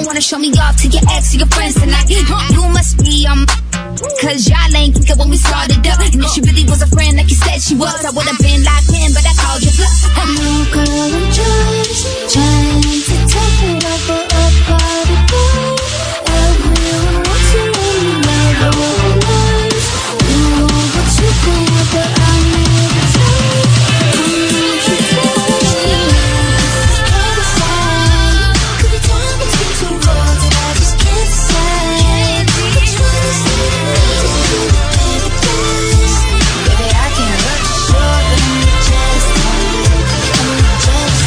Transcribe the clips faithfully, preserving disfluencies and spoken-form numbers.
wanna show me off to your ex or your friends tonight. You must be um, cause y'all ain't think of when we started up. And if she really was a friend like you said she was, I would've been locked in, but I called you bluff. No girl, I'm just trying to take it off for a party boy. Everyone wants to let me know the whole night. You know what you think, but I need the time. I need you to stay aside. Could be torn between two roads that I just can't decide. But you understand, just do it best. Baby, I can't let you show them the chest. I'm just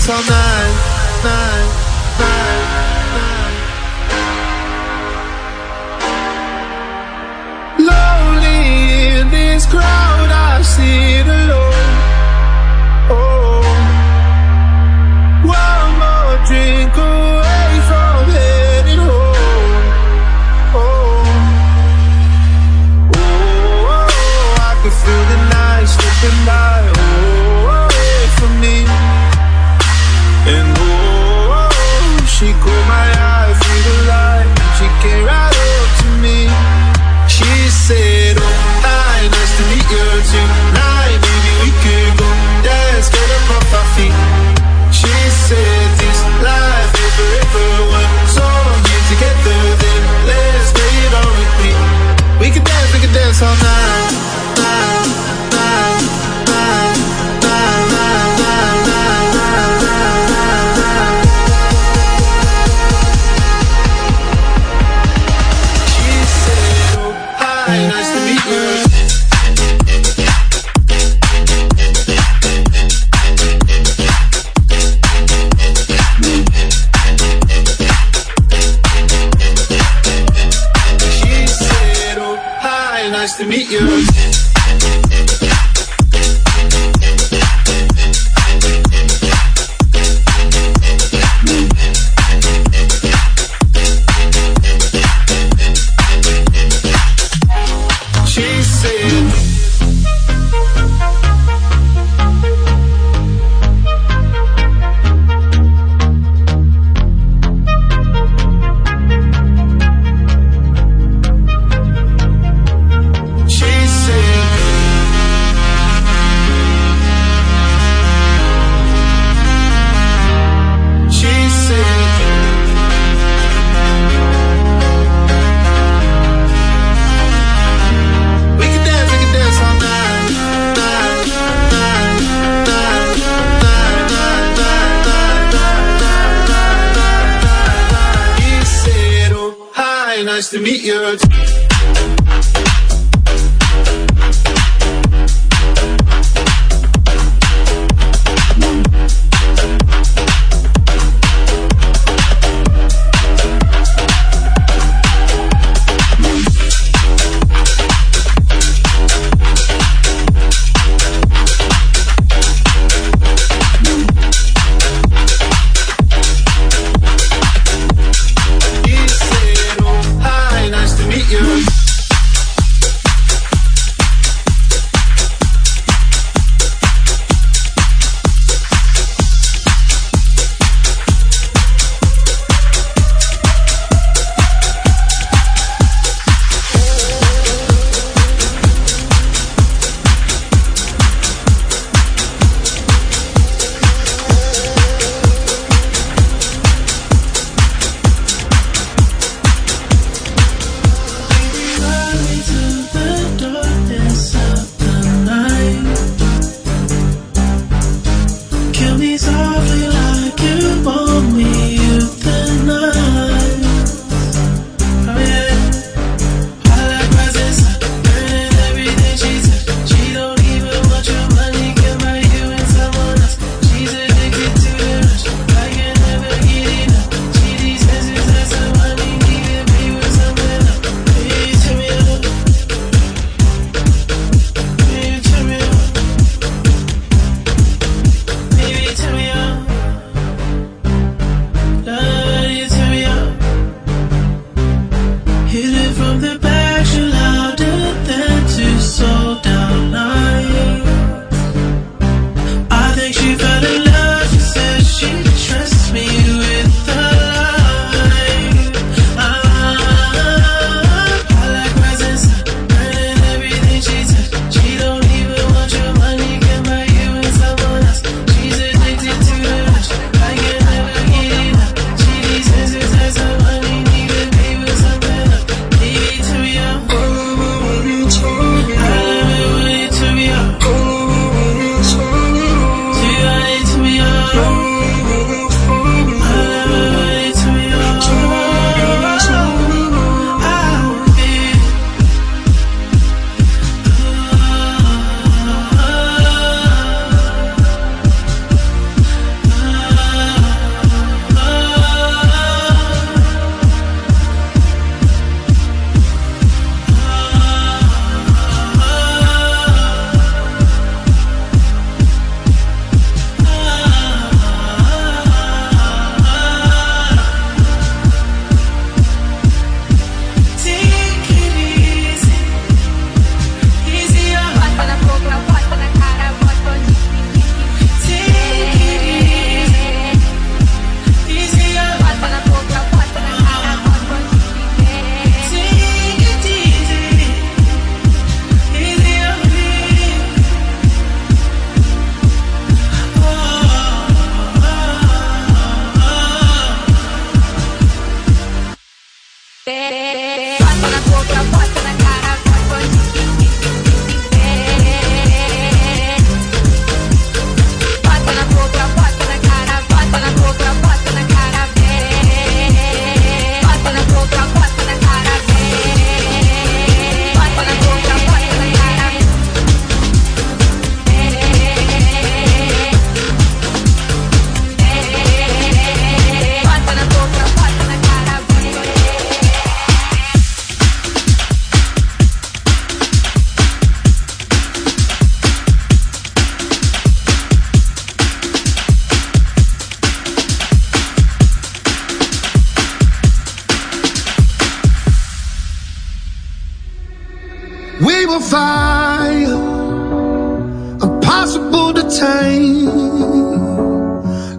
dance all night, night, night, night. Lonely in this crowd, I sit alone. Oh, one more drink away from heading home. Oh, oh, I can feel the night slipping by. Oh, away from me. And oh, she caught my eye through the light. She came right up to me. She said, oh, hi, nice to meet you tonight. Maybe we could go dance, get up off our feet. She said, this life is forever one song here together. Then let's get it on repeat. We can dance, we can dance all night, night, night, night, night, night, night, night, night, night. She said, oh, hi, nice to meet you. Nice to meet you. She said, nice to meet you. You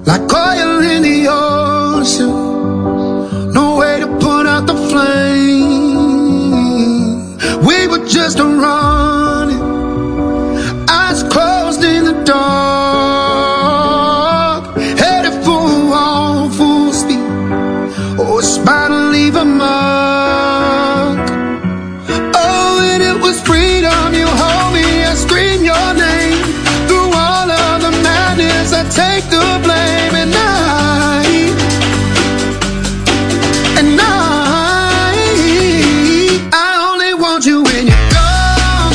like oil in the ocean, no way to put out the flame. We were just running, eyes closed in the dark, headed for a wall full speed, oh, it's bound to leave a mark. Oh, and it was freedom. You hold me, I scream your name. Through all of the madness, I take the blame. And I, and I, I only want you when you're gone.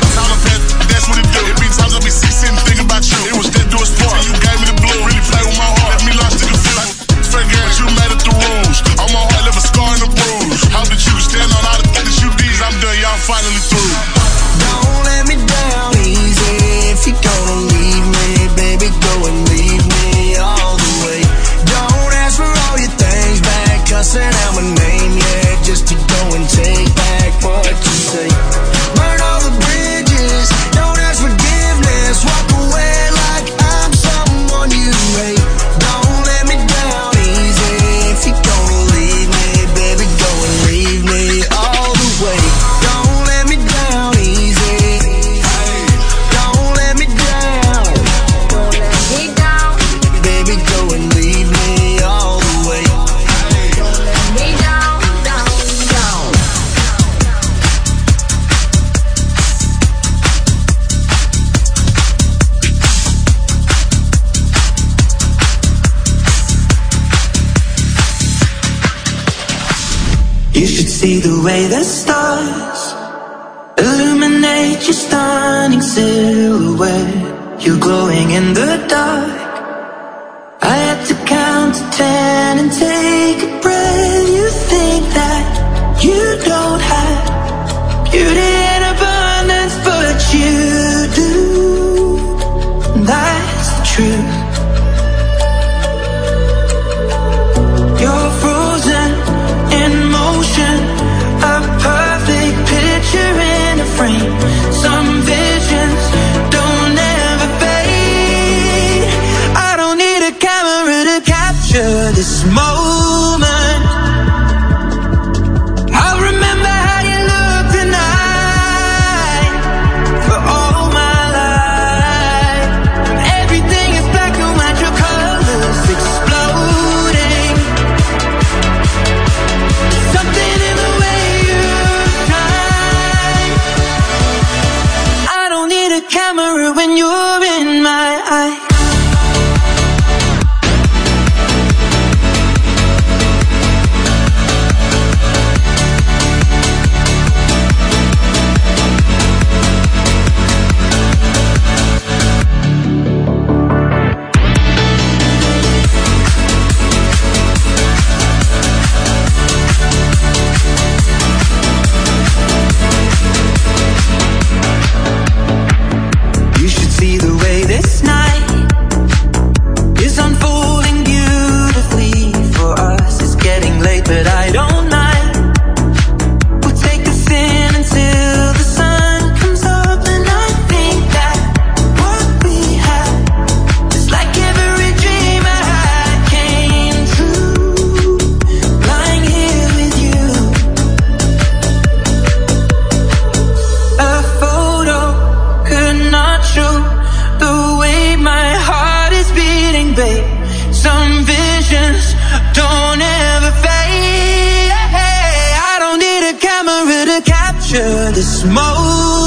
Tyler Pet, that's what it do. It be times I be sick sitting thinking about you. It was that do a sport. You gave me the blue, really play with my heart. Let me launch to the field. Fake ass, you made it through rules. On my heart, left a scar and a bruise. Hope that you can stand on all the things that you did. I'm done, y'all finally through. Don't let me down easy. If you're gonna leave me, baby, go and leave me all the way. Don't ask for all your things back, cussing out my name, yeah, just to go and take back what you say. Burn all the bridges, don't ask forgiveness. Walk away like I'm someone you hate. Don't let me down easy. If you're gonna leave me, baby, go and leave me all the way. Don't let me down easy. Don't let me down. Don't let me down. Baby, go and leave me all the way. Don't let me down, down, down. You should see the way the stars illuminate your stunning silhouette. You're glowing in the dark. I had to count to ten and take a breath. You think that you don't have beauty in abundance, but you do. That's the truth. You're frozen in motion, a perfect picture in a frame. Some visions don't ever fade. I don't need a camera to capture this moment. I'll remember how you look tonight for all my life. Everything is black and white, your colors exploding. Something in the way you shine. I don't need a camera when you're in my eye. You should see the way this night is unfolding beautifully for us. It's getting late, but I don't mind. We'll take this in until the sun comes up, and I think that what we have is like every dream I had came true. Lying here with you, a photo could not show the way my heart is beating, babe. Some visions don't ever fade. I don't need a camera to capture this moment.